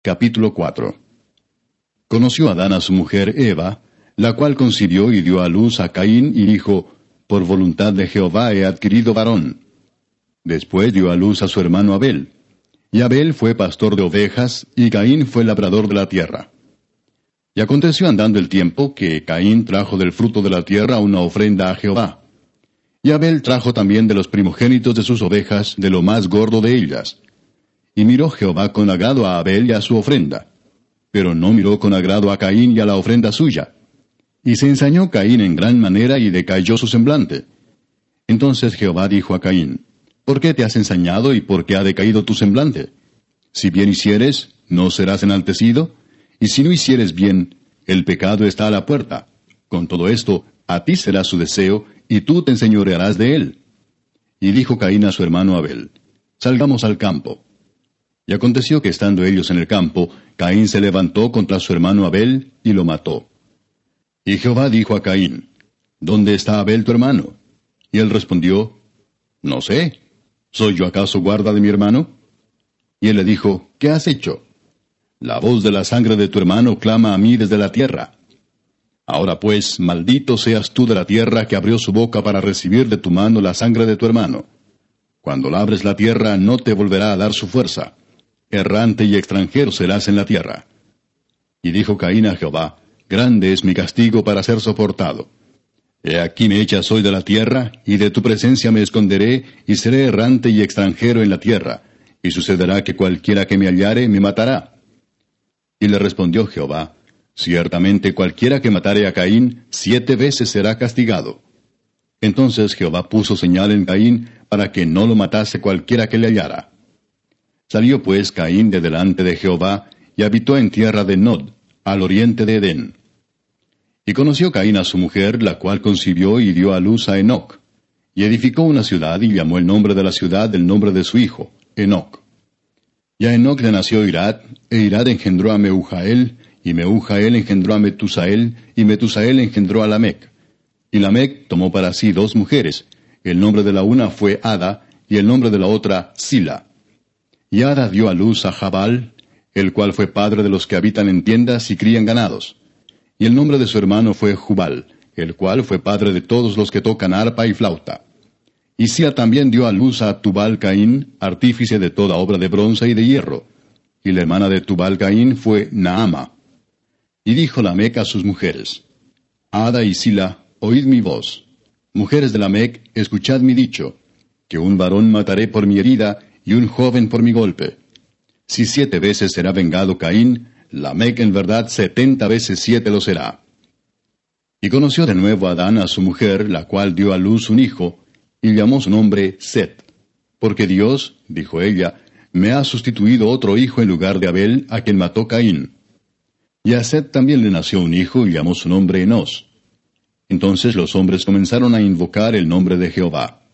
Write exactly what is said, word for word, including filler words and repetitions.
Capítulo cuatro. Conoció Adán a su mujer Eva, la cual concibió y dio a luz a Caín, y dijo, por voluntad de Jehová he adquirido varón. Después dio a luz a su hermano Abel. Y Abel fue pastor de ovejas, y Caín fue labrador de la tierra. Y aconteció andando el tiempo, que Caín trajo del fruto de la tierra una ofrenda a Jehová. Y Abel trajo también de los primogénitos de sus ovejas, de lo más gordo de ellas. Y miró Jehová con agrado a Abel y a su ofrenda, pero no miró con agrado a Caín y a la ofrenda suya. Y se ensañó Caín en gran manera, y decayó su semblante. Entonces Jehová dijo a Caín, ¿por qué te has ensañado y por qué ha decaído tu semblante? Si bien hicieres, ¿no serás enaltecido? Y si no hicieres bien, el pecado está a la puerta. Con todo esto, a ti será su deseo, y tú te enseñorearás de él. Y dijo Caín a su hermano Abel, salgamos al campo. Y aconteció que estando ellos en el campo, Caín se levantó contra su hermano Abel, y lo mató. Y Jehová dijo a Caín, ¿dónde está Abel tu hermano? Y él respondió, no sé, ¿soy yo acaso guarda de mi hermano? Y él le dijo, ¿qué has hecho? La voz de la sangre de tu hermano clama a mí desde la tierra. Ahora pues, maldito seas tú de la tierra que abrió su boca para recibir de tu mano la sangre de tu hermano. Cuando labres la tierra no te volverá a dar su fuerza. Errante y extranjero serás en la tierra. Y dijo Caín a Jehová, grande es mi castigo para ser soportado. He aquí me echas hoy de la tierra, y de tu presencia me esconderé, y seré errante y extranjero en la tierra, y sucederá que cualquiera que me hallare me matará. Y le respondió Jehová, ciertamente cualquiera que matare a Caín, siete veces será castigado. Entonces Jehová puso señal en Caín, para que no lo matase cualquiera que le hallara. Salió pues Caín de delante de Jehová, y habitó en tierra de Nod, al oriente de Edén. Y conoció Caín a su mujer, la cual concibió y dio a luz a Enoc. Y edificó una ciudad, y llamó el nombre de la ciudad del nombre de su hijo, Enoc. Y a Enoc le nació Irad, e Irad engendró a Mehujael, y Mehujael engendró a Metusael, y Metusael engendró a Lamec. Y Lamec tomó para sí dos mujeres, el nombre de la una fue Ada, y el nombre de la otra Sila. Y Ada dio a luz a Jabal, el cual fue padre de los que habitan en tiendas y crían ganados. Y el nombre de su hermano fue Jubal, el cual fue padre de todos los que tocan arpa y flauta. Y Sila también dio a luz a Tubal Caín, artífice de toda obra de bronce y de hierro. Y la hermana de Tubal Caín fue Naama. Y dijo Lamec a sus mujeres, Ada y Sila, oíd mi voz. Mujeres de Lamec, escuchad mi dicho, que un varón mataré por mi herida, y un joven por mi golpe. Si siete veces será vengado Caín, Lamec en verdad setenta veces siete lo será. Y conoció de nuevo Adán a su mujer, la cual dio a luz un hijo, y llamó su nombre Set. Porque Dios, dijo ella, me ha sustituido otro hijo en lugar de Abel, a quien mató Caín. Y a Set también le nació un hijo, y llamó su nombre Enos. Entonces los hombres comenzaron a invocar el nombre de Jehová.